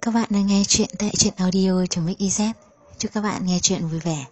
Các bạn đang nghe chuyện tại truyện audio.mix.iz. Chúc các bạn nghe chuyện vui vẻ.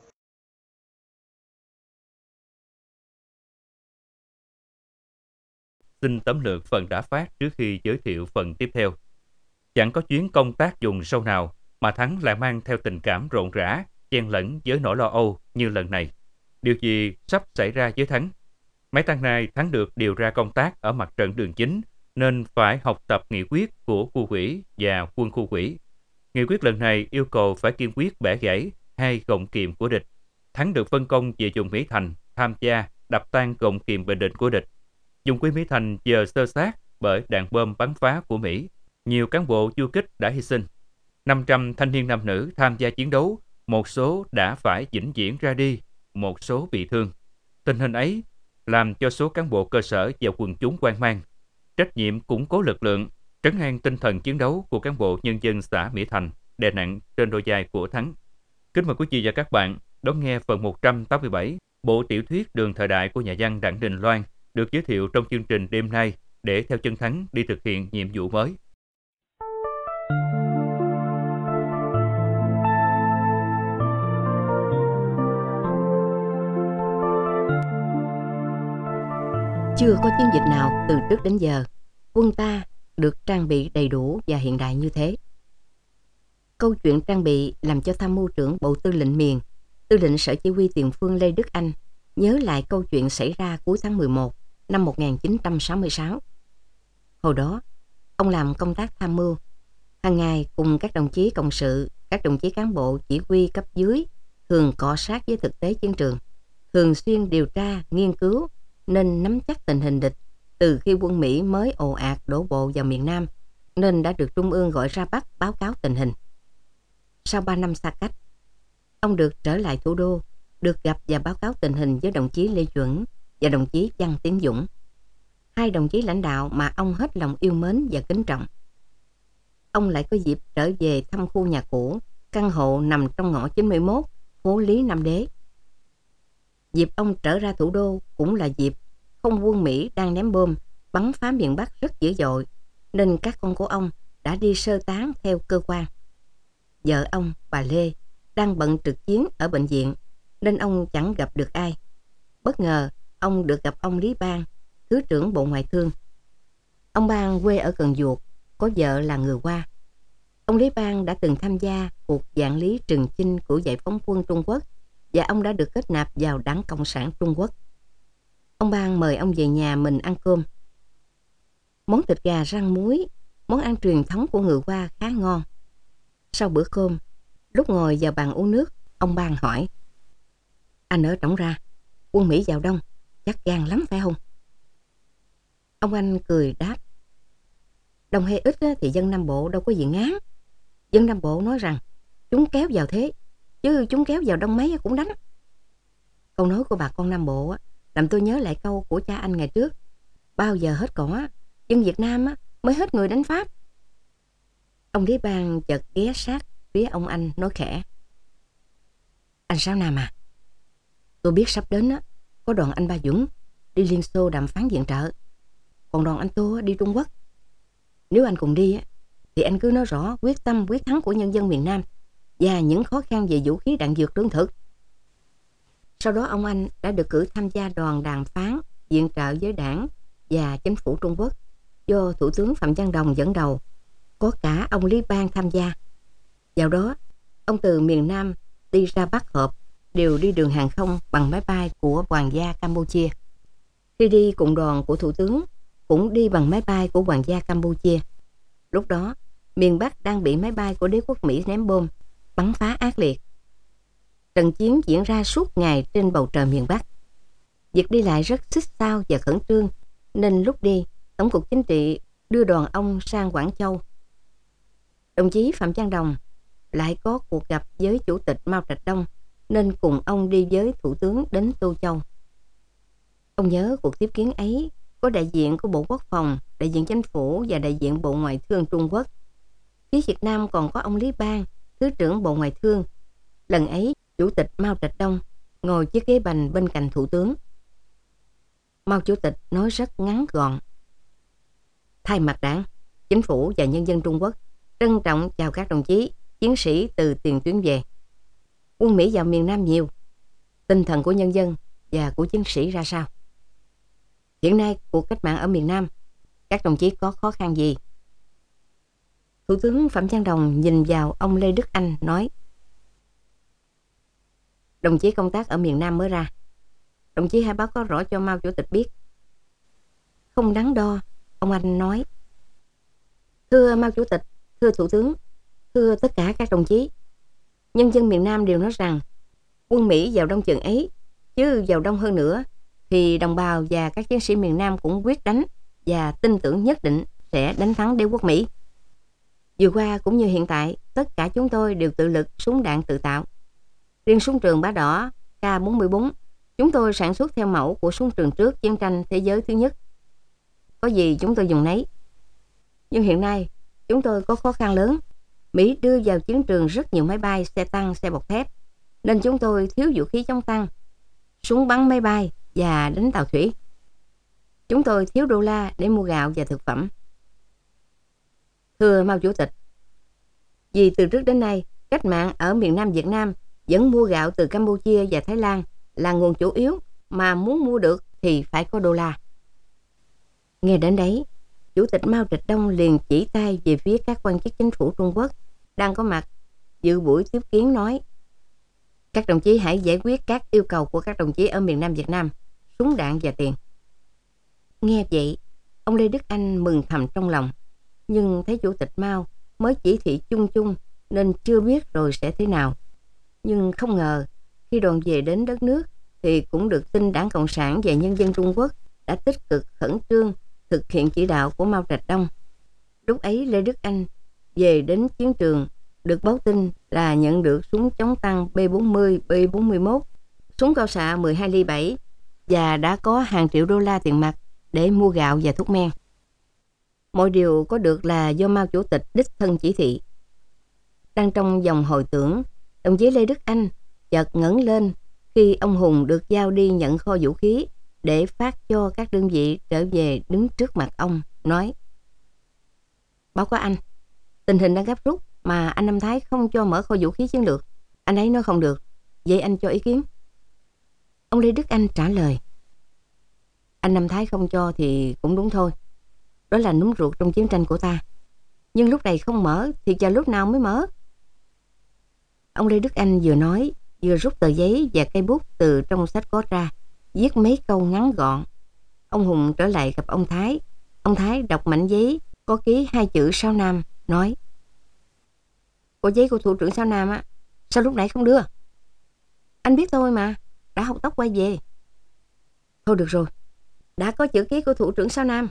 Xin tóm lược phần đã phát trước khi giới thiệu phần tiếp theo. Chẳng có chuyến công tác vùng sâu nào mà Thắng lại mang theo tình cảm rộn rã, chen lẫn với nỗi lo âu như lần này. Điều gì sắp xảy ra với Thắng? Mấy tháng nay Thắng được điều ra công tác ở mặt trận đường chính nên phải học tập nghị quyết của khu ủy và quân khu ủy. Nghị quyết lần này yêu cầu phải kiên quyết bẻ gãy hai gọng kìm của địch. Thắng được phân công về vùng Mỹ Thành tham gia đập tan gọng kìm Bình Định của địch. Vùng quê Mỹ Thành giờ xơ xác bởi đạn bom bắn phá của Mỹ. Nhiều cán bộ du kích đã hy sinh. 500 thanh niên nam nữ tham gia chiến đấu, một số đã phải vĩnh viễn ra đi, một số bị thương. Tình hình ấy làm cho số cán bộ cơ sở và quần chúng hoang mang. Trách nhiệm củng cố lực lượng, trấn an tinh thần chiến đấu của cán bộ nhân dân xã Mỹ Thành đè nặng trên đôi vai của Thắng. Kính mời quý vị và các bạn đón nghe phần 187 bộ tiểu thuyết Đường thời đại của nhà văn Đặng Đình Loan được giới thiệu trong chương trình đêm nay để theo chân Thắng đi thực hiện nhiệm vụ mới. Chưa có chiến dịch nào từ trước đến giờ quân ta được trang bị đầy đủ và hiện đại như thế. Câu chuyện trang bị làm cho tham mưu trưởng Bộ Tư lệnh Miền, Tư lệnh Sở Chỉ huy Tiền phương Lê Đức Anh nhớ lại câu chuyện xảy ra cuối tháng 11 năm 1966. Hồi đó, ông làm công tác tham mưu, hàng ngày cùng các đồng chí cộng sự, các đồng chí cán bộ chỉ huy cấp dưới thường cọ sát với thực tế chiến trường, thường xuyên điều tra, nghiên cứu nên nắm chắc tình hình địch từ khi quân Mỹ mới ồ ạt đổ bộ vào miền Nam, nên đã được Trung ương gọi ra Bắc báo cáo tình hình. Sau 3 năm xa cách, ông được trở lại thủ đô, được gặp và báo cáo tình hình với đồng chí Lê Duẩn và đồng chí Văn Tiến Dũng, hai đồng chí lãnh đạo mà ông hết lòng yêu mến và kính trọng. Ông lại có dịp trở về thăm khu nhà cũ, căn hộ nằm trong ngõ 91, phố Lý Nam Đế. Dịp ông trở ra thủ đô cũng là dịp không quân Mỹ đang ném bom bắn phá miền Bắc rất dữ dội, nên các con của ông đã đi sơ tán theo cơ quan. Vợ ông, bà Lê, đang bận trực chiến ở bệnh viện, nên ông chẳng gặp được ai. Bất ngờ, ông được gặp ông Lý Bang, Thứ trưởng Bộ Ngoại thương. Ông Bang quê ở Cần Duộc, có vợ là người Hoa. Ông Lý Bang đã từng tham gia cuộc vạn lý Trường Chinh của giải phóng quân Trung Quốc và ông đã được kết nạp vào Đảng Cộng sản Trung Quốc. Ông Bang mời ông về nhà mình ăn cơm. Món thịt gà rang muối, món ăn truyền thống của người Hoa khá ngon. Sau bữa cơm, lúc ngồi vào bàn uống nước, ông Bang hỏi: "Anh ở trỏng ra, quân Mỹ vào đông, chắc gan lắm phải không?" Ông anh cười đáp: "Đông hay ít thì dân Nam Bộ đâu có gì ngán. Dân Nam Bộ nói rằng chúng kéo vào thế, chứ chúng kéo vào đông mấy cũng đánh." Câu nói của bà con Nam Bộ làm tôi nhớ lại câu của cha anh ngày trước: "Bao giờ hết cỏ, dân Việt Nam mới hết người đánh Pháp." Ông Lý Bang chợt ghé sát phía ông anh nói khẽ: "Anh Sáu Nam à, tôi biết sắp đến có đoàn anh Ba Dũng đi Liên Xô đàm phán viện trợ, còn đoàn anh Tô đi Trung Quốc. Nếu anh cùng đi thì anh cứ nói rõ quyết tâm quyết thắng của nhân dân miền Nam và những khó khăn về vũ khí đạn dược lương thực." Sau đó ông anh đã được cử tham gia đoàn đàm phán viện trợ với đảng và chính phủ Trung Quốc do Thủ tướng Phạm Văn Đồng dẫn đầu, có cả ông Lý Bang tham gia. Vào đó, ông từ miền Nam đi ra Bắc Hộp đều đi đường hàng không bằng máy bay của Hoàng gia Campuchia. Khi đi cùng đoàn của Thủ tướng cũng đi bằng máy bay của Hoàng gia Campuchia. Lúc đó, miền Bắc đang bị máy bay của đế quốc Mỹ ném bom, bắn phá ác liệt. Trận chiến diễn ra suốt ngày trên bầu trời miền Bắc. Việc đi lại rất xích sao và khẩn trương, nên lúc đi, Tổng cục Chính trị đưa đoàn ông sang Quảng Châu. Đồng chí Phạm Văn Đồng lại có cuộc gặp với Chủ tịch Mao Trạch Đông, nên cùng ông đi với Thủ tướng đến Tô Châu. Ông nhớ cuộc tiếp kiến ấy có đại diện của Bộ Quốc phòng, đại diện Chính phủ và đại diện Bộ Ngoại thương Trung Quốc. Phía Việt Nam còn có ông Lý Bang, Thứ trưởng Bộ Ngoại thương. Lần ấy, Chủ tịch Mao Trạch Đông ngồi chiếc ghế bành bên cạnh Thủ tướng. Mao Chủ tịch nói rất ngắn gọn: "Thay mặt Đảng, Chính phủ và nhân dân Trung Quốc, Trân trọng chào các đồng chí, chiến sĩ từ tiền tuyến về. Quân Mỹ vào miền Nam nhiều. Tinh thần của nhân dân và của chiến sĩ ra sao? Hiện nay cuộc cách mạng ở miền Nam, các đồng chí có khó khăn gì? Thủ tướng Phạm Văn Đồng nhìn vào ông Lê Đức Anh nói: Đồng chí công tác ở miền Nam mới ra, đồng chí hãy báo cáo rõ cho Mao Chủ tịch biết. Không đắn đo, ông Anh nói: Thưa Mao Chủ tịch, thưa Thủ tướng, thưa tất cả các đồng chí, nhân dân miền Nam đều nói rằng quân Mỹ vào đông chừng ấy, chứ vào đông hơn nữa, thì đồng bào và các chiến sĩ miền Nam cũng quyết đánh và tin tưởng nhất định sẽ đánh thắng đế quốc Mỹ. Vừa qua cũng như hiện tại, tất cả chúng tôi đều tự lực súng đạn tự tạo. Riêng súng trường Bá Đỏ K44, chúng tôi sản xuất theo mẫu của súng trường trước chiến tranh thế giới thứ nhất. Có gì chúng tôi dùng nấy. Nhưng hiện nay, chúng tôi có khó khăn lớn. Mỹ đưa vào chiến trường rất nhiều máy bay, xe tăng, xe bọc thép, nên chúng tôi thiếu vũ khí chống tăng, súng bắn máy bay và đánh tàu thủy. Chúng tôi thiếu đô la để mua gạo và thực phẩm. Thưa Mao Chủ tịch, vì từ trước đến nay, cách mạng ở miền Nam Việt Nam vẫn mua gạo từ Campuchia và Thái Lan là nguồn chủ yếu, mà muốn mua được thì phải có đô la. Nghe đến đấy, Chủ tịch Mao Trạch Đông liền chỉ tay về phía các quan chức chính phủ Trung Quốc đang có mặt dự buổi tiếp kiến nói: Các đồng chí hãy giải quyết các yêu cầu của các đồng chí ở miền Nam Việt Nam, súng đạn và tiền. Nghe vậy, ông Lê Đức Anh mừng thầm trong lòng, nhưng thấy Chủ tịch Mao mới chỉ thị chung chung nên chưa biết rồi sẽ thế nào. Nhưng không ngờ, khi đoàn về đến đất nước thì cũng được tin Đảng Cộng sản và Nhân dân Trung Quốc đã tích cực khẩn trương thực hiện chỉ đạo của Mao Trạch Đông. Lúc ấy Lê Đức Anh về đến chiến trường, được báo tin là nhận được súng chống tăng B40, B41, súng cao xạ 12 ly 7 và đã có hàng triệu đô la tiền mặt để mua gạo và thuốc men. Mọi điều có được là do Mao Chủ tịch đích thân chỉ thị. Đang trong dòng hồi tưởng, đồng chí Lê Đức Anh chợt ngẩng lên khi ông Hùng được giao đi nhận kho vũ khí để phát cho các đơn vị trở về đứng trước mặt ông, nói: Báo cáo anh, tình hình đang gấp rút mà anh Năm Thái không cho mở kho vũ khí chiến lược. Anh ấy nói không được, vậy anh cho ý kiến. Ông Lê Đức Anh trả lời: Anh Năm Thái không cho thì cũng đúng thôi. Đó là núm ruột trong chiến tranh của ta. Nhưng lúc này không mở thì chờ lúc nào mới mở? Ông Lê Đức Anh vừa nói vừa rút tờ giấy và cây bút từ trong sách có ra, viết mấy câu ngắn gọn. Ông Hùng trở lại gặp ông Thái. Ông Thái đọc mảnh giấy có ký 2 chữ Sao Nam, nói: Có giấy của thủ trưởng Sao Nam á, sao lúc nãy không đưa? Anh biết thôi mà, đã học tóc quay về. Thôi được rồi, đã có chữ ký của thủ trưởng Sao Nam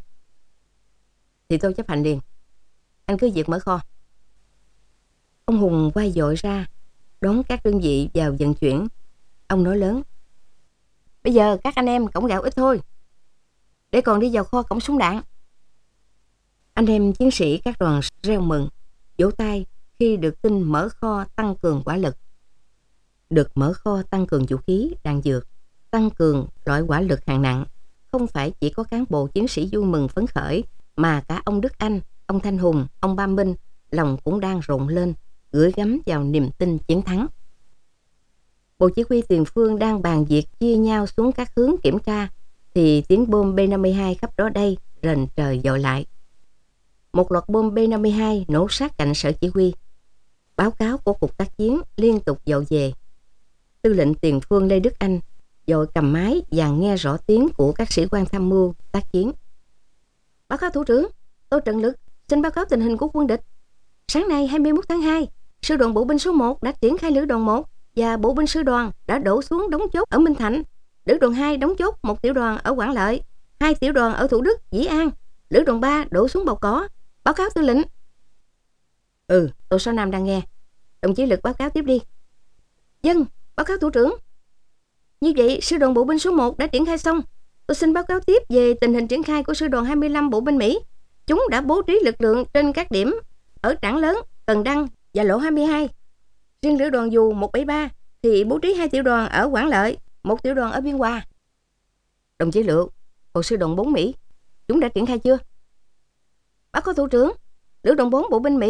thì tôi chấp hành liền. Anh cứ việc mở kho. Ông Hùng quay vội ra đón các đơn vị vào vận chuyển. Ông nói lớn: Bây giờ các anh em cõng gạo ít thôi, để còn đi vào kho cõng súng đạn. Anh em chiến sĩ các đoàn reo mừng, vỗ tay khi được tin mở kho tăng cường hỏa lực. Được mở kho tăng cường vũ khí, đạn dược, tăng cường loại hỏa lực hạng nặng, không phải chỉ có cán bộ chiến sĩ vui mừng phấn khởi, mà cả ông Đức Anh, ông Thanh Hùng, ông Ba Minh lòng cũng đang rộn lên, gửi gắm vào niềm tin chiến thắng. Bộ chỉ huy tiền phương đang bàn việc chia nhau xuống các hướng kiểm tra thì tiếng bom B-52 khắp đó đây rền trời dội lại. Một loạt bom B-52 nổ sát cạnh sở chỉ huy. Báo cáo của cục tác chiến liên tục dội về. Tư lệnh tiền phương Lê Đức Anh dội cầm máy và nghe rõ tiếng của các sĩ quan tham mưu tác chiến. Báo cáo thủ trưởng, tôi Trần Lực xin báo cáo tình hình của quân địch. Sáng nay 21 tháng 2, sư đoàn bộ binh số 1 đã triển khai lữ đoàn 1 và bộ binh sư đoàn đã đổ xuống đóng chốt ở Minh Thạnh. Lữ đoàn 2 đóng chốt 1 tiểu đoàn ở Quảng Lợi, 2 tiểu đoàn ở Thủ Đức, Dĩ An. Lữ đoàn 3 đổ xuống Bầu Cỏ. Báo cáo tư lệnh. Tôi Sao Nam đang nghe. Đồng chí Lực báo cáo tiếp đi. Vâng, báo cáo thủ trưởng. Như vậy, sư đoàn bộ binh số 1 đã triển khai xong. Tôi xin báo cáo tiếp về tình hình triển khai của sư đoàn 25 bộ binh Mỹ. Chúng đã bố trí lực lượng trên các điểm ở Trảng Lớn, Cần Đăng và lộ 22. Riêng lữ đoàn dù 173 thì bố trí 2 tiểu đoàn ở Quảng Lợi, 1 tiểu đoàn ở Biên Hòa. Đồng chí Lượng, còn sư đoàn 4 Mỹ, chúng đã triển khai chưa? Báo cáo thủ trưởng, lữ đoàn 4 bộ binh Mỹ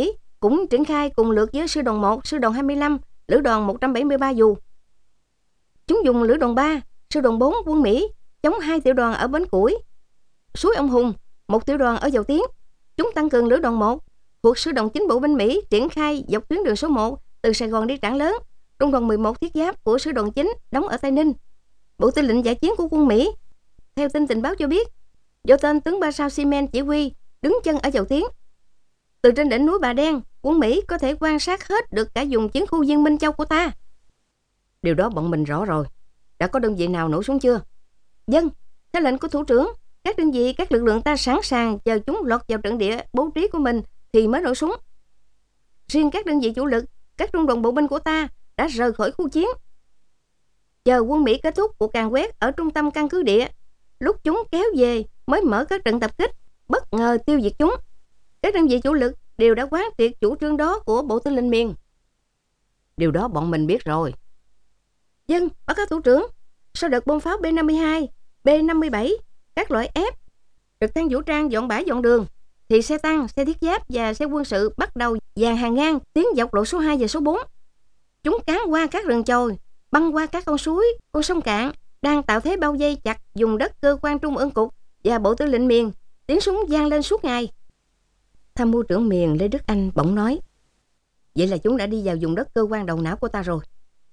cũng triển khai cùng lượt với sư đoàn 1, sư đoàn 25, lữ đoàn 173 dù. Chúng dùng lữ đoàn 3, sư đoàn 4 quân Mỹ chống 2 tiểu đoàn ở Bến Củi, Suối Ông Hùng, 1 tiểu đoàn ở Dầu Tiếng. Chúng tăng cường lữ đoàn 1 thuộc sư đoàn 9 bộ binh Mỹ triển khai dọc tuyến đường số 1 từ Sài Gòn đi Trảng Lớn. Trung đoàn 11 thiết giáp của sư đoàn 9 đóng ở Tây Ninh. Bộ tư lệnh giải chiến của quân Mỹ, theo tin tình báo cho biết, do tên tướng 3 sao Seaman chỉ huy, đứng chân ở Dầu Tiếng. Từ trên đỉnh núi Bà Đen, quân Mỹ có thể quan sát hết được cả vùng chiến khu Viên Minh Châu của ta. Điều đó bọn mình rõ rồi. Đã có đơn vị nào nổ súng chưa? Dân, theo lệnh của thủ trưởng, các đơn vị, các lực lượng ta sẵn sàng chờ chúng lọt vào trận địa bố trí của mình thì mới nổ súng. Riêng các đơn vị chủ lực, các trung đoàn bộ binh của ta đã rời khỏi khu chiến. Chờ quân Mỹ kết thúc cuộc càn quét ở trung tâm căn cứ địa, lúc chúng kéo về mới mở các trận tập kích, bất ngờ tiêu diệt chúng. Các đơn vị chủ lực đều đã quán triệt chủ trương đó của Bộ Tư lệnh Miền. Điều đó bọn mình biết rồi. Dân, báo cáo thủ trưởng, sau đợt bom pháo B-52, B-57, các loại F, trực thăng vũ trang dọn bãi dọn đường, thì xe tăng, xe thiết giáp và xe quân sự bắt đầu dàn hàng ngang tiến dọc lộ số 2 và số 4. Chúng cán qua các rừng chồi, băng qua các con suối, con sông cạn, đang tạo thế bao vây chặt dùng đất cơ quan Trung ương cục và Bộ Tư lệnh Miền. Tiếng súng vang lên suốt ngày. Tham mưu trưởng Miền Lê Đức Anh bỗng nói, vậy là chúng đã đi vào vùng đất cơ quan đầu não của ta rồi.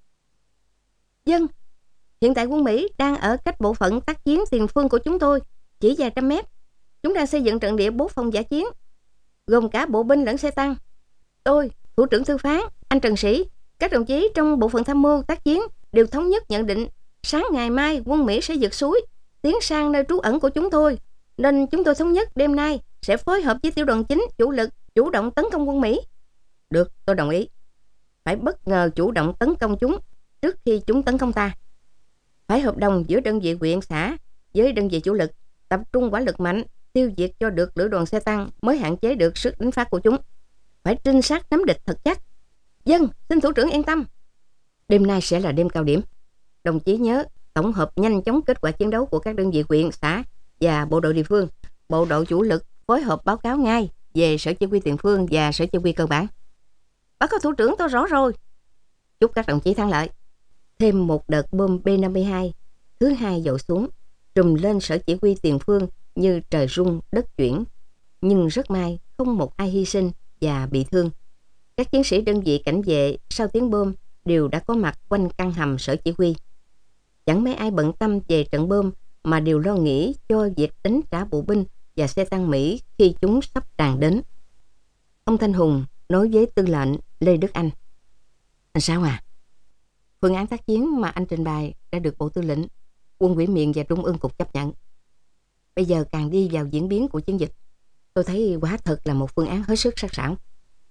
Dân, hiện tại quân Mỹ đang ở cách bộ phận tác chiến tiền phương của chúng tôi chỉ vài trăm mét. Chúng đang xây dựng trận địa 4 phòng giả chiến, gồm cả bộ binh lẫn xe tăng. Tôi, thủ trưởng Thư Phán, anh Trần Sĩ, các đồng chí trong bộ phận tham mưu tác chiến đều thống nhất nhận định sáng ngày mai quân Mỹ sẽ vượt suối tiến sang nơi trú ẩn của chúng tôi, nên chúng tôi thống nhất đêm nay sẽ phối hợp với tiểu đoàn 9 chủ lực chủ động tấn công quân Mỹ. Được, tôi đồng ý. Phải bất ngờ chủ động tấn công chúng trước khi chúng tấn công ta. Phải hợp đồng giữa đơn vị huyện xã với đơn vị chủ lực, tập trung hỏa lực mạnh, tiêu diệt cho được lữ đoàn xe tăng mới hạn chế được sức đánh phát của chúng. Phải trinh sát nắm địch thật chắc. Dân, xin thủ trưởng yên tâm. Đêm nay sẽ là đêm cao điểm. Đồng chí nhớ tổng hợp nhanh chóng kết quả chiến đấu của các đơn vị huyện, xã và bộ đội địa phương. Bộ đội chủ lực phối hợp báo cáo ngay về sở chỉ huy tiền phương và sở chỉ huy cơ bản. Báo cáo thủ trưởng, tôi rõ rồi. Chúc các đồng chí thắng lợi. Thêm một đợt bom B-52 thứ hai dội xuống, trùm lên sở chỉ huy tiền phương như trời rung đất chuyển. Nhưng rất may không một ai hy sinh và bị thương. Các chiến sĩ đơn vị cảnh vệ sau tiếng bom đều đã có mặt quanh căn hầm sở chỉ huy. Chẳng mấy ai bận tâm về trận bom mà đều lo nghĩ cho việc đánh trả bộ binh và xe tăng Mỹ khi chúng sắp tràn đến. Ông Thanh Hùng nói với tư lệnh Lê Đức Anh, anh Sáu à, phương án tác chiến mà anh trình bày đã được Bộ Tư lệnh, Quân ủy Miền và Trung ương cục chấp nhận. Bây giờ càng đi vào diễn biến của chiến dịch, tôi thấy quả thật là một phương án hết sức sắc sảo.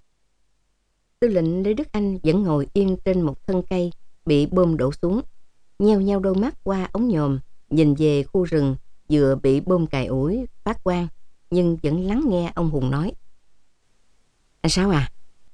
Tư lệnh Lê Đức Anh vẫn ngồi yên trên một thân cây bị bom đổ xuống, nheo nheo đôi mắt qua ống nhòm, nhìn về khu rừng vừa bị bom cày ủi phát quang, nhưng vẫn lắng nghe ông Hùng nói. Anh Sáu à,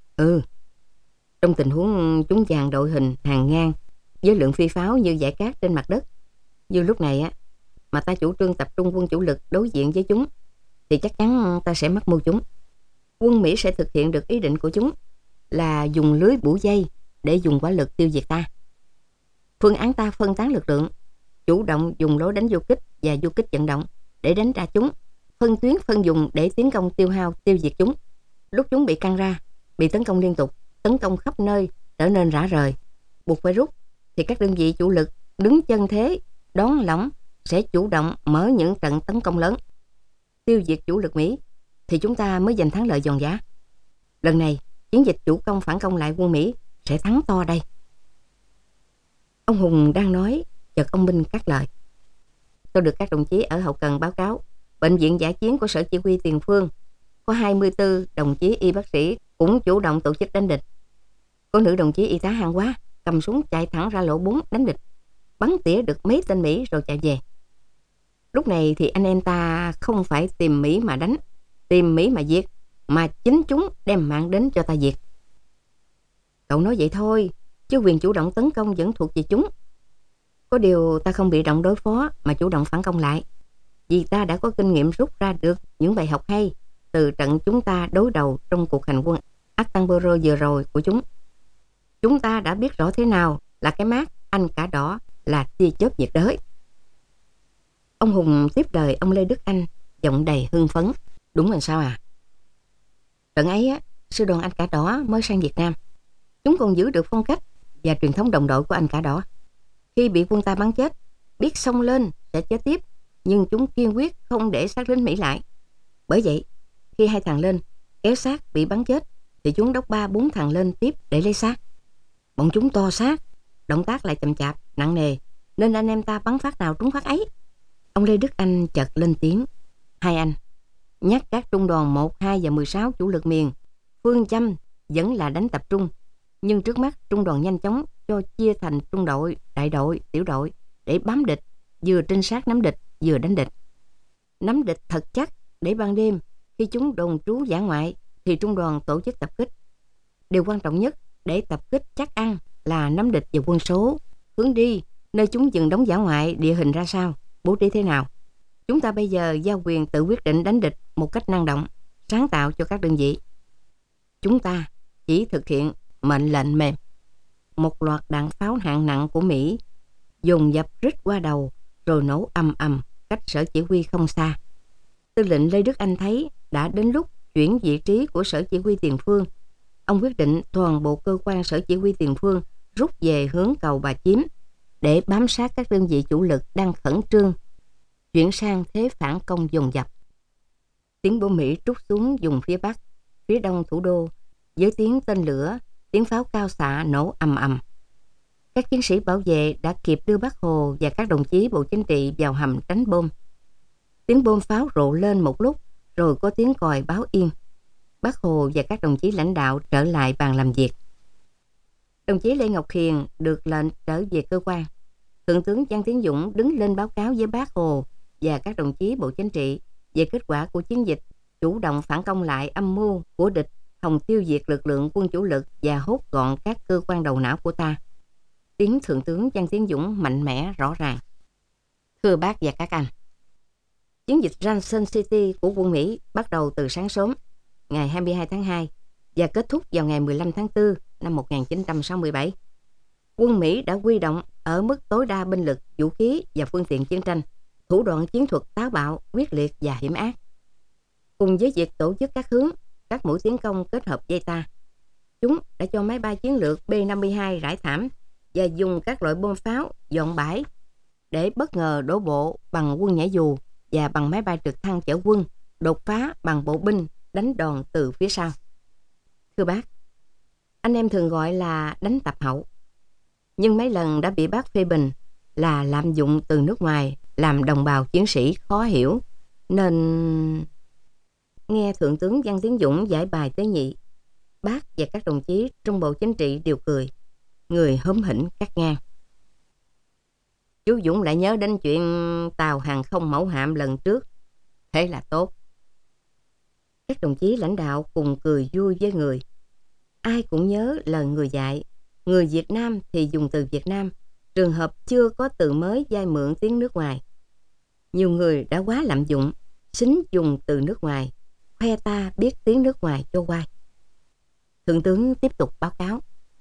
trong tình huống chúng dàn đội hình hàng ngang với lượng phi pháo như dải cát trên mặt đất như lúc này á, mà ta chủ trương tập trung quân chủ lực đối diện với chúng, thì chắc chắn ta sẽ mắc mưu chúng. Quân Mỹ sẽ thực hiện được ý định của chúng là dùng lưới bủa dây để dùng hỏa lực tiêu diệt ta. Phương án ta phân tán lực lượng, chủ động dùng lối đánh du kích và du kích vận động để đánh ra chúng, phân tuyến phân vùng để tiến công tiêu hao tiêu diệt chúng. Lúc chúng bị căng ra, bị tấn công liên tục, tấn công khắp nơi, trở nên rã rời, buộc phải rút, thì các đơn vị chủ lực đứng chân thế đón lõng sẽ chủ động mở những trận tấn công lớn, tiêu diệt chủ lực Mỹ, thì chúng ta mới giành thắng lợi giòn giã. Lần này chiến dịch chủ công phản công lại quân Mỹ sẽ thắng to đây. Ông Hùng đang nói, chợt ông Minh cắt lời. Tôi được các đồng chí ở hậu cần báo cáo, bệnh viện dã chiến của sở chỉ huy tiền phương có 24 đồng chí y bác sĩ cũng chủ động tổ chức đánh địch. Có nữ đồng chí y tá Hàng Quá cầm súng chạy thẳng ra lỗ 4 đánh địch, bắn tỉa được mấy tên Mỹ rồi chạy về. Lúc này thì anh em ta không phải tìm Mỹ mà đánh, tìm Mỹ mà diệt, mà chính chúng đem mạng đến cho ta diệt. Cậu nói vậy thôi, chứ quyền chủ động tấn công vẫn thuộc về chúng. Có điều ta không bị động đối phó mà chủ động phản công lại, vì ta đã có kinh nghiệm rút ra được những bài học hay từ trận chúng ta đối đầu trong cuộc hành quân Attenborough vừa rồi của chúng. Chúng ta đã biết rõ thế nào là cái mác anh cả đỏ là tia chớp nhiệt đới. Ông Hùng tiếp lời ông Lê Đức Anh, giọng đầy hưng phấn. Đúng là sao à? Trận ấy á, sư đoàn anh cả đỏ mới sang Việt Nam. Chúng còn giữ được phong cách và truyền thống đồng đội của anh cả đỏ. Khi bị quân ta bắn chết, biết xông lên sẽ chết tiếp, nhưng chúng kiên quyết không để xác lính Mỹ lại. Bởi vậy, khi 2 thằng lên kéo xác bị bắn chết, thì chúng đốc 3-4 thằng lên tiếp để lấy xác. Bọn chúng to xác, động tác lại chậm chạp, nặng nề, nên anh em ta bắn phát nào trúng phát ấy. Ông Lê Đức Anh chợt lên tiếng. Hai anh nhắc các trung đoàn 1, 2 và 16 chủ lực miền, phương châm vẫn là đánh tập trung, nhưng trước mắt trung đoàn nhanh chóng cho chia thành trung đội, đại đội, tiểu đội để bám địch, vừa trinh sát nắm địch, vừa đánh địch. Nắm địch thật chắc để ban đêm khi chúng đồn trú dã ngoại thì trung đoàn tổ chức tập kích. Điều quan trọng nhất để tập kích chắc ăn là nắm địch về quân số, hướng đi, nơi chúng dừng đóng dã ngoại, địa hình ra sao, bố trí thế nào. Chúng ta bây giờ giao quyền tự quyết định đánh địch một cách năng động, sáng tạo cho các đơn vị. Chúng ta chỉ thực hiện mệnh lệnh mềm. Một loạt đạn pháo hạng nặng của Mỹ dồn dập rít qua đầu rồi nổ ầm ầm cách sở chỉ huy không xa. Tư lệnh Lê Đức Anh thấy đã đến lúc chuyển vị trí của sở chỉ huy tiền phương. Ông quyết định toàn bộ cơ quan sở chỉ huy tiền phương rút về hướng cầu Bà Chiếm để bám sát các đơn vị chủ lực đang khẩn trương chuyển sang thế phản công dồn dập. Tiếng bom Mỹ trút xuống vùng phía bắc, phía đông thủ đô với tiếng tên lửa, tiếng pháo cao xạ nổ ầm ầm. Các chiến sĩ bảo vệ đã kịp đưa Bác Hồ và các đồng chí Bộ Chính trị vào hầm tránh bom. Tiếng bom pháo rộ lên một lúc, rồi có tiếng còi báo yên. Bác Hồ và các đồng chí lãnh đạo trở lại bàn làm việc. Đồng chí Lê Ngọc Hiền được lệnh trở về cơ quan. Thượng tướng Văn Tiến Dũng đứng lên báo cáo với Bác Hồ và các đồng chí Bộ Chính trị về kết quả của chiến dịch chủ động phản công lại âm mưu của địch hòng tiêu diệt lực lượng quân chủ lực và hốt gọn các cơ quan đầu não của ta. Tiếng Thượng tướng Văn Tiến Dũng mạnh mẽ rõ ràng. Thưa bác và các anh, chiến dịch Johnson City của quân Mỹ bắt đầu từ sáng sớm ngày 22 tháng 2 và kết thúc vào ngày 15 tháng 4 năm 1967. Quân Mỹ đã huy động ở mức tối đa binh lực, vũ khí và phương tiện chiến tranh, thủ đoạn chiến thuật táo bạo, quyết liệt và hiểm ác. Cùng với việc tổ chức các hướng, các mũi tiến công kết hợp dây ta, chúng đã cho máy bay chiến lược B-52 rải thảm và dùng các loại bom pháo dọn bãi để bất ngờ đổ bộ bằng quân nhảy dù và bằng máy bay trực thăng chở quân đột phá bằng bộ binh đánh đòn từ phía sau. Thưa bác, anh em thường gọi là đánh tập hậu, nhưng mấy lần đã bị bác phê bình là lạm dụng từ nước ngoài làm đồng bào chiến sĩ khó hiểu, nên nghe Thượng tướng Văn Tiến Dũng giải bài tế nhị, bác và các đồng chí trong Bộ Chính trị đều cười, người hớm hỉnh cắt ngang. Chú Dũng lại nhớ đến chuyện tàu hàng không mẫu hạm lần trước, thế là tốt. Các đồng chí lãnh đạo cùng cười vui với người. Ai cũng nhớ lời người dạy, người Việt Nam thì dùng từ Việt Nam, trường hợp chưa có từ mới vay mượn tiếng nước ngoài. Nhiều người đã quá lạm dụng, xính dùng từ nước ngoài, khoe ta biết tiếng nước ngoài cho quay. Thượng tướng tiếp tục báo cáo.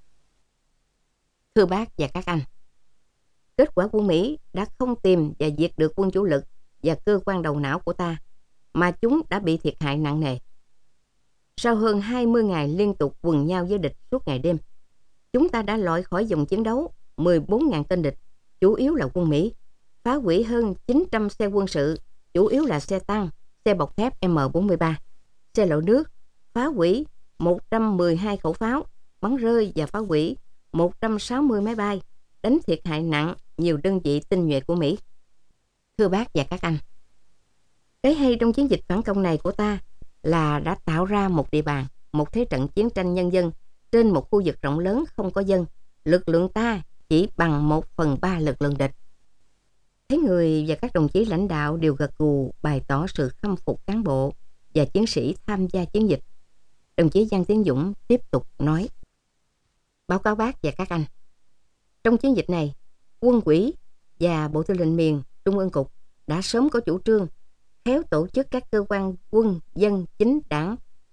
Thưa bác và các anh, kết quả quân Mỹ đã không tìm và diệt được quân chủ lực và cơ quan đầu não của ta, mà chúng đã bị thiệt hại nặng nề. Sau hơn 20 ngày liên tục quần nhau với địch suốt ngày đêm, chúng ta đã loại khỏi dòng chiến đấu 14.000 tên địch, chủ yếu là quân Mỹ, phá hủy hơn 900 xe quân sự, chủ yếu là xe tăng, xe bọc thép M43, xe lội nước, phá hủy 112 khẩu pháo, bắn rơi và phá hủy 160 máy bay, đánh thiệt hại nặng nhiều đơn vị tinh nhuệ của Mỹ. Thưa bác và các anh, cái hay trong chiến dịch phản công này của ta là đã tạo ra một địa bàn, một thế trận chiến tranh nhân dân trên một khu vực rộng lớn không có dân. Lực lượng ta chỉ bằng 1/3 lực lượng địch. Thấy người và các đồng chí lãnh đạo đều gật gù bày tỏ sự khâm phục cán bộ và chiến sĩ tham gia chiến dịch. Đồng chí Văn Tiến Dũng tiếp tục nói. Báo cáo bác và các anh, trong chiến dịch này, Quân ủy và Bộ Tư lệnh miền, Trung ương Cục đã sớm có chủ trương khéo tổ chức các cơ quan quân dân chính đảng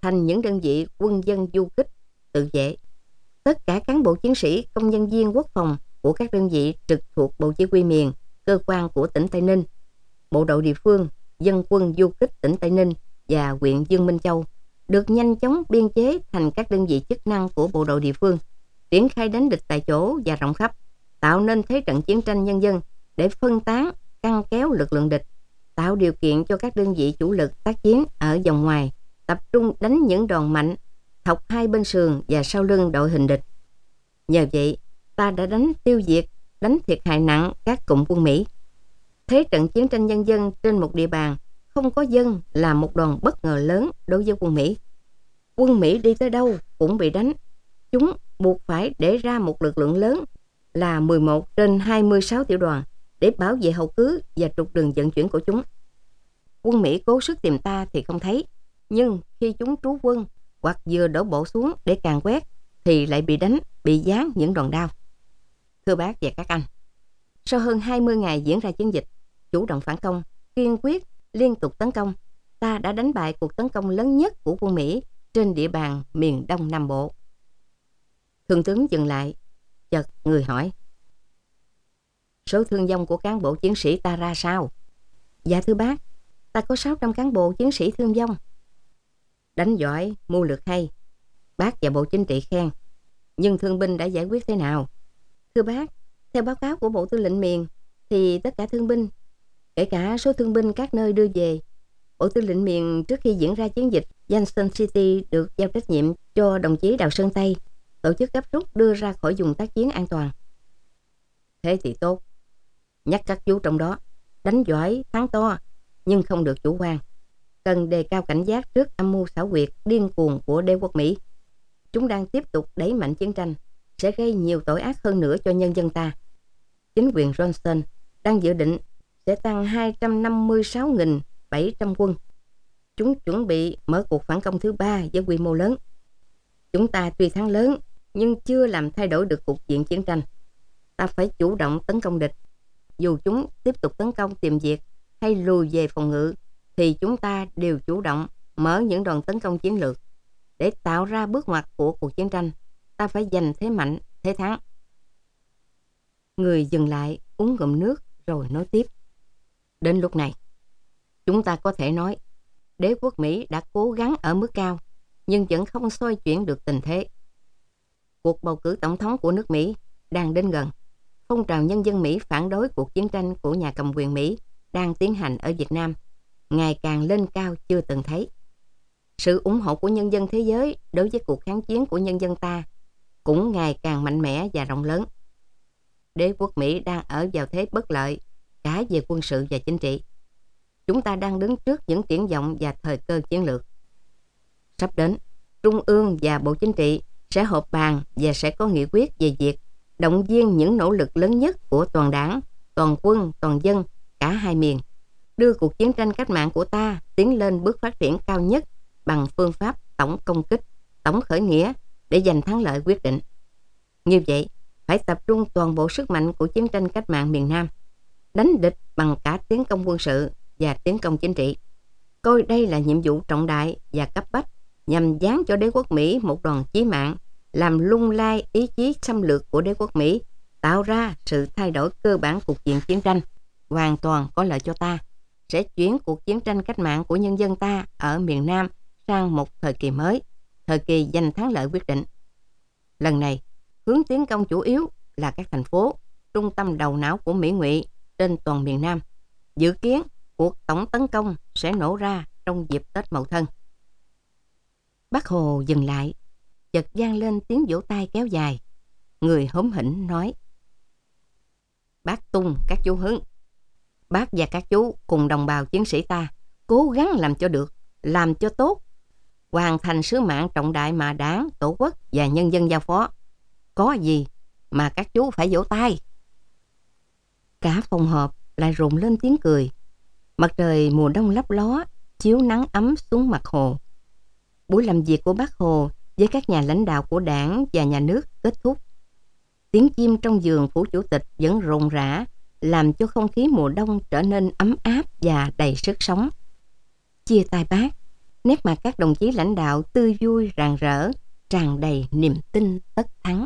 thành những đơn vị quân dân du kích tự vệ. Tất cả cán bộ chiến sĩ, công nhân viên quốc phòng của các đơn vị trực thuộc Bộ Chỉ huy miền, cơ quan của tỉnh Tây Ninh, bộ đội địa phương, dân quân du kích tỉnh Tây Ninh và huyện Dương Minh Châu được nhanh chóng biên chế thành các đơn vị chức năng của bộ đội địa phương, triển khai đánh địch tại chỗ và rộng khắp, tạo nên thế trận chiến tranh nhân dân để phân tán, căng kéo lực lượng địch, tạo điều kiện cho các đơn vị chủ lực tác chiến ở vòng ngoài, tập trung đánh những đòn mạnh, thọc hai bên sườn và sau lưng đội hình địch. Nhờ vậy, ta đã đánh tiêu diệt, đánh thiệt hại nặng các cụm quân Mỹ. Thế trận chiến tranh nhân dân trên một địa bàn không có dân là một đòn bất ngờ lớn đối với quân Mỹ. Quân Mỹ đi tới đâu cũng bị đánh. Chúng buộc phải để ra một lực lượng lớn là 11 trên 26 tiểu đoàn để bảo vệ hậu cứ và trục đường vận chuyển của chúng. Quân Mỹ cố sức tìm ta thì không thấy, nhưng khi chúng trú quân hoặc vừa đổ bộ xuống để càn quét thì lại bị đánh, bị giáng những đòn đao. Thưa bác và các anh, sau hơn 20 ngày diễn ra chiến dịch, chủ động phản công, kiên quyết, liên tục tấn công, ta đã đánh bại cuộc tấn công lớn nhất của quân Mỹ trên địa bàn miền Đông Nam Bộ. Thượng tướng dừng lại, chợt người hỏi: số thương vong của cán bộ chiến sĩ ta ra sao? Dạ thưa bác, ta có 600 cán bộ chiến sĩ thương vong. Đánh giỏi, mưu lược hay, bác và Bộ Chính trị khen. Nhưng thương binh đã giải quyết thế nào? Thưa bác, theo báo cáo của Bộ Tư lệnh miền thì tất cả thương binh, kể cả số thương binh các nơi đưa về, Bộ Tư lệnh miền trước khi diễn ra chiến dịch Johnson City được giao trách nhiệm cho đồng chí Đào Sơn Tây tổ chức gấp rút đưa ra khỏi vùng tác chiến an toàn. Thế thì tốt. Nhắc các chú trong đó, đánh giỏi, thắng to, nhưng không được chủ quan. Cần đề cao cảnh giác trước âm mưu xảo quyệt, điên cuồng của đế quốc Mỹ. Chúng đang tiếp tục đẩy mạnh chiến tranh, sẽ gây nhiều tội ác hơn nữa cho nhân dân ta. Chính quyền Johnson đang dự định sẽ tăng 256.700 quân. Chúng chuẩn bị mở cuộc phản công thứ 3 với quy mô lớn. Chúng ta tuy thắng lớn, nhưng chưa làm thay đổi được cục diện chiến tranh. Ta phải chủ động tấn công địch. Dù chúng tiếp tục tấn công tìm diệt hay lùi về phòng ngự, thì chúng ta đều chủ động mở những đòn tấn công chiến lược. Để tạo ra bước ngoặt của cuộc chiến tranh, ta phải giành thế mạnh, thế thắng. Người dừng lại, uống ngụm nước rồi nói tiếp. Đến lúc này, chúng ta có thể nói đế quốc Mỹ đã cố gắng ở mức cao, nhưng vẫn không xoay chuyển được tình thế. Cuộc bầu cử tổng thống của nước Mỹ đang đến gần. Phong trào nhân dân Mỹ phản đối cuộc chiến tranh của nhà cầm quyền Mỹ đang tiến hành ở Việt Nam ngày càng lên cao chưa từng thấy. Sự ủng hộ của nhân dân thế giới đối với cuộc kháng chiến của nhân dân ta cũng ngày càng mạnh mẽ và rộng lớn. Đế quốc Mỹ đang ở vào thế bất lợi cả về quân sự và chính trị. Chúng ta đang đứng trước những triển vọng và thời cơ chiến lược. Sắp đến, Trung ương và Bộ Chính trị sẽ họp bàn và sẽ có nghị quyết về việc động viên những nỗ lực lớn nhất của toàn đảng, toàn quân, toàn dân, cả hai miền, đưa cuộc chiến tranh cách mạng của ta tiến lên bước phát triển cao nhất bằng phương pháp tổng công kích, tổng khởi nghĩa để giành thắng lợi quyết định. Như vậy, phải tập trung toàn bộ sức mạnh của chiến tranh cách mạng miền Nam, đánh địch bằng cả tiến công quân sự và tiến công chính trị. Coi đây là nhiệm vụ trọng đại và cấp bách nhằm giáng cho đế quốc Mỹ một đòn chí mạng, làm lung lay ý chí xâm lược của đế quốc Mỹ, tạo ra sự thay đổi cơ bản cục diện chiến tranh, hoàn toàn có lợi cho ta, sẽ chuyển cuộc chiến tranh cách mạng của nhân dân ta ở miền Nam sang một thời kỳ mới, thời kỳ giành thắng lợi quyết định. Lần này, hướng tiến công chủ yếu là các thành phố, trung tâm đầu não của Mỹ ngụy trên toàn miền Nam. Dự kiến cuộc tổng tấn công sẽ nổ ra trong dịp Tết Mậu Thân. Bác Hồ dừng lại, chợt vang lên tiếng vỗ tay kéo dài. Người hóm hỉnh nói: Bác Tung, các chú Hứng, bác và các chú cùng đồng bào chiến sĩ ta cố gắng làm cho được, làm cho tốt, hoàn thành sứ mạng trọng đại mà Đảng, Tổ quốc và nhân dân giao phó. Có gì mà các chú phải vỗ tay? Cả phòng họp lại rụng lên tiếng cười. Mặt trời mùa đông lấp ló chiếu nắng ấm xuống mặt Hồ. Buổi làm việc của bác Hồ với các nhà lãnh đạo của Đảng và nhà nước kết thúc. Tiếng chim trong vườn phủ chủ tịch vẫn rộn rã, làm cho không khí mùa đông trở nên ấm áp và đầy sức sống. Chia tay bác, Nét mặt các đồng chí lãnh đạo tươi vui rạng rỡ, tràn đầy niềm tin tất thắng.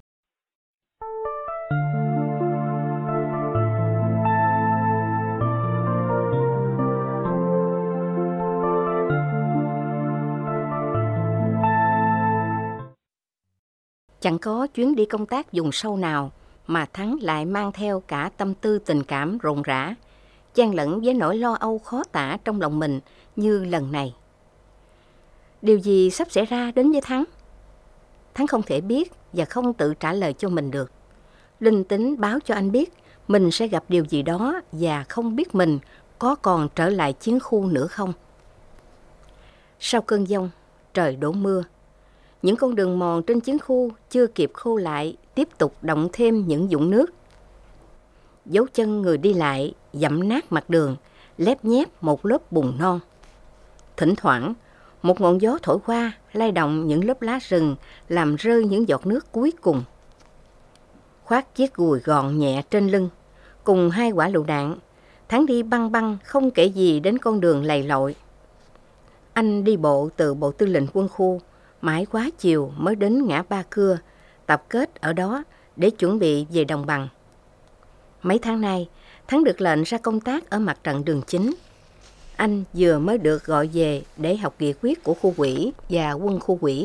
Chẳng có chuyến đi công tác vùng sâu nào mà Thắng lại mang theo cả tâm tư tình cảm rộn rã, chan lẫn với nỗi lo âu khó tả trong lòng mình như lần này. Điều gì sắp xảy ra đến với Thắng? Thắng không thể biết và không tự trả lời cho mình được. Linh tính báo cho anh biết mình sẽ gặp điều gì đó và không biết mình có còn trở lại chiến khu nữa không. Sau cơn giông, trời đổ mưa. Những con đường mòn trên chiến khu chưa kịp khô lại, tiếp tục đọng thêm những vũng nước. Dấu chân người đi lại dẫm nát mặt đường, lép nhép một lớp bùn non. Thỉnh thoảng, một ngọn gió thổi qua, lay động những lớp lá rừng, làm rơi những giọt nước cuối cùng. Khoác chiếc gùi gọn nhẹ trên lưng, cùng 2 quả lựu đạn, Thắng đi băng băng không kể gì đến con đường lầy lội. Anh đi bộ từ Bộ Tư lệnh Quân khu, mãi quá chiều mới đến ngã Ba Cưa, tập kết ở đó để chuẩn bị về đồng bằng. Mấy tháng nay, Thắng được lệnh ra công tác ở mặt trận đường chính. Anh vừa mới được gọi về để học nghị quyết của khu ủy và quân khu ủy.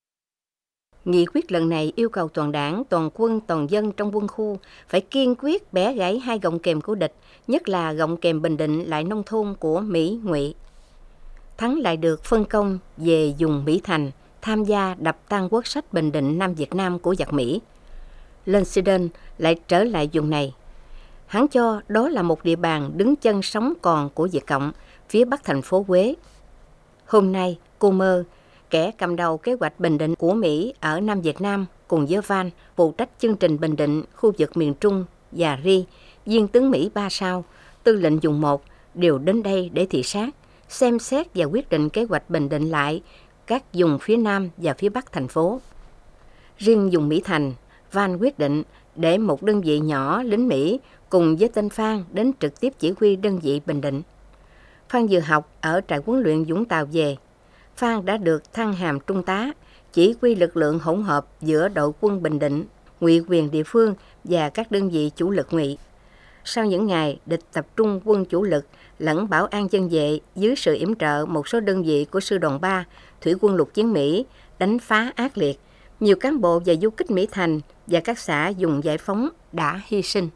Nghị quyết lần này yêu cầu toàn đảng, toàn quân, toàn dân trong quân khu phải kiên quyết bẻ gãy 2 gọng kềm của địch, nhất là gọng kềm Bình Định lại nông thôn của Mỹ Ngụy. Thắng lại được phân công về vùng Mỹ Thành, tham gia đập tan quốc sách Bình Định Nam Việt Nam của giặc Mỹ. Lên Sudan lại trở lại vùng này. Hắn cho đó là một địa bàn đứng chân sống còn của Việt Cộng, phía bắc thành phố Huế. Hôm nay, cô Mơ, kẻ cầm đầu kế hoạch Bình Định của Mỹ ở Nam Việt Nam, cùng với Van, phụ trách chương trình Bình Định khu vực miền Trung, và Ri, viên tướng Mỹ 3 sao, tư lệnh vùng 1, đều đến đây để thị sát, xem xét và quyết định kế hoạch Bình Định lại các vùng phía Nam và phía Bắc thành phố. Riêng vùng Mỹ Thành, Van quyết định để một đơn vị nhỏ lính Mỹ cùng với tên Phan đến trực tiếp chỉ huy đơn vị Bình Định. Phan vừa học ở trại huấn luyện Vũng Tàu về. Phan đã được thăng hàm trung tá, chỉ huy lực lượng hỗn hợp giữa đội quân Bình Định, ngụy quyền địa phương và các đơn vị chủ lực ngụy. Sau những ngày địch tập trung quân chủ lực lẫn bảo an dân vệ dưới sự yểm trợ một số đơn vị của sư đoàn 3, thủy quân lục chiến Mỹ đánh phá ác liệt, nhiều cán bộ và du kích Mỹ Thành và các xã vùng giải phóng đã hy sinh.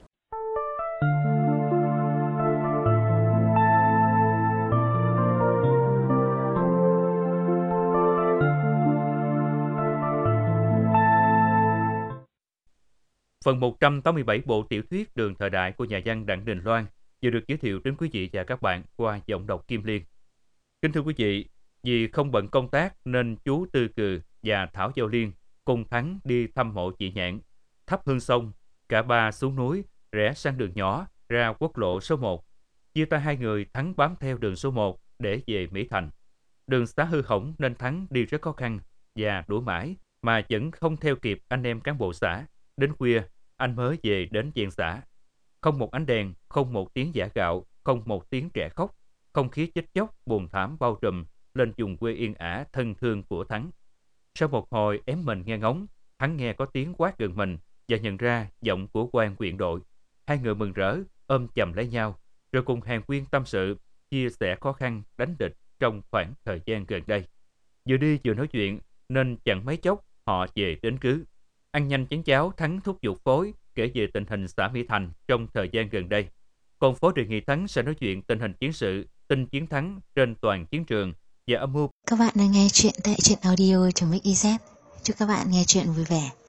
Phần 187 bộ tiểu thuyết Đường thời đại của nhà văn Đặng Đình Loan vừa được giới thiệu đến quý vị và các bạn qua giọng đọc Kim Liên. Kính thưa quý vị, vì không bận công tác nên chú Tư Cừ và Thảo Giao Liên cùng Thắng đi thăm mộ chị Nhạn, thắp hương xong, cả ba xuống núi, rẽ sang đường nhỏ ra quốc lộ số 1. Chia tay 2 người, Thắng bám theo đường số 1 để về Mỹ Thành. Đường xá hư hỏng nên Thắng đi rất khó khăn và đuổi mãi mà vẫn không theo kịp anh em cán bộ xã. Đến khuya, anh mới về đến Giang xã. Không một ánh đèn, không một tiếng giã gạo, không một tiếng trẻ khóc. Không khí chết chóc, buồn thảm bao trùm lên vùng quê yên ả thân thương của Thắng. Sau một hồi ém mình nghe ngóng, Thắng nghe có tiếng quát gần mình và nhận ra giọng của quan quyện đội. 2 người mừng rỡ, ôm chầm lấy nhau, rồi cùng hàn huyên tâm sự, chia sẻ khó khăn đánh địch trong khoảng thời gian gần đây. Vừa đi vừa nói chuyện, nên chẳng mấy chốc họ về đến cứ. Ăn nhanh chén cháo, Thắng thúc giục Phối kể về tình hình xã Mỹ Thành trong thời gian gần đây. Còn Phối đề nghị Thắng sẽ nói chuyện tình hình chiến sự, tin chiến thắng trên toàn chiến trường và âm mưu. Các bạn đang nghe chuyện tại truyện audio.mix.iz. Chúc các bạn nghe chuyện vui vẻ.